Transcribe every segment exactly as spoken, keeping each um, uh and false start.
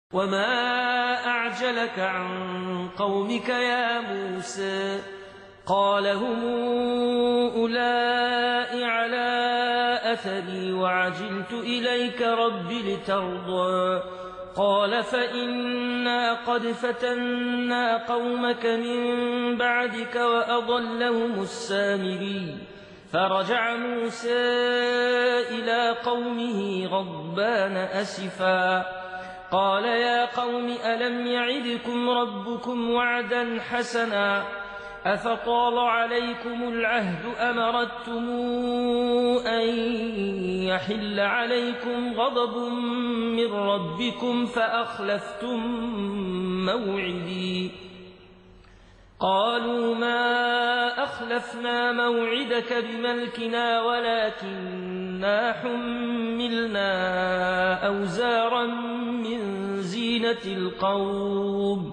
وما أعجلك عن قومك يا موسى قال هم أولئك على أثري وعجلت إليك رب لترضى قال فإنا قد فتنا قومك من بعدك وأضلهم السامري فرجع موسى إلى قومه غضبان أسفا قال يا قوم ألم يعدكم ربكم وعدا حسنا أفطال عليكم العهد أم أردتم أن يحل عليكم غضب من ربكم فأخلفتم موعدي قالوا ما أخلفنا موعدك بملكنا ولكننا حملنا أوزارا من زينة القوم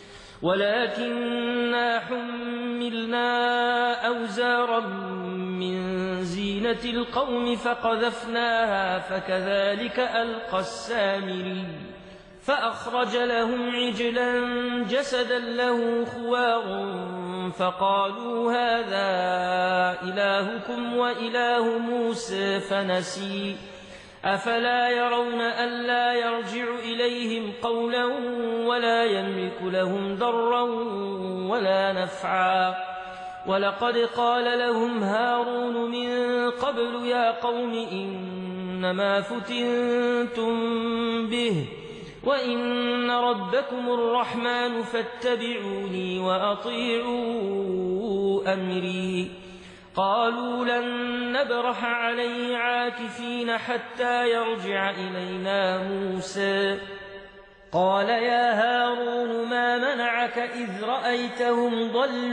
ولكننا حملنا أوزارا من زينة القوم فقذفناها فكذلك ألقى السامري فأخرج لهم عجلا جسدا له خوار فقالوا هذا إلهكم وإله موسى فنسي أفلا يرون ألا يرجع إليهم قولا ولا يملك لهم ضرا ولا نفعا ولقد قال لهم هارون من قبل يا قوم إنما فتنتم به وإن ربكم الرحمن فاتبعوني وأطيعوا أمري قالوا لن نبرح عليه عاكفين حتى يرجع إلينا موسى قال يا هارون ما منعك إذ رأيتهم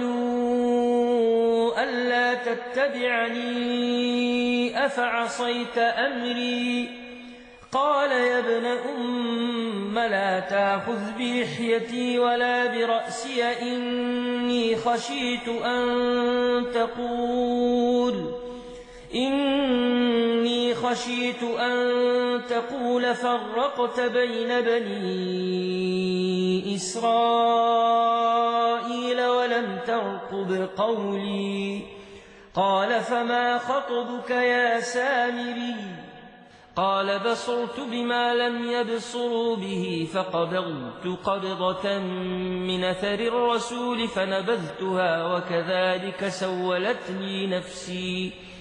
ضلوا ألا تتبعني أفعصيت أمري قال يا ابن أم لا تأخذ بلحيتي ولا برأسي إني خشيت أن تقول إني خشيت أن تقول فرقت بين بني إسرائيل ولم ترقب قولي قال فما خطبك يا سامري قال بصرت بما لم يبصروا به فقبضت قبضة من أثر الرسول فنبذتها وكذلك سولت لي نفسي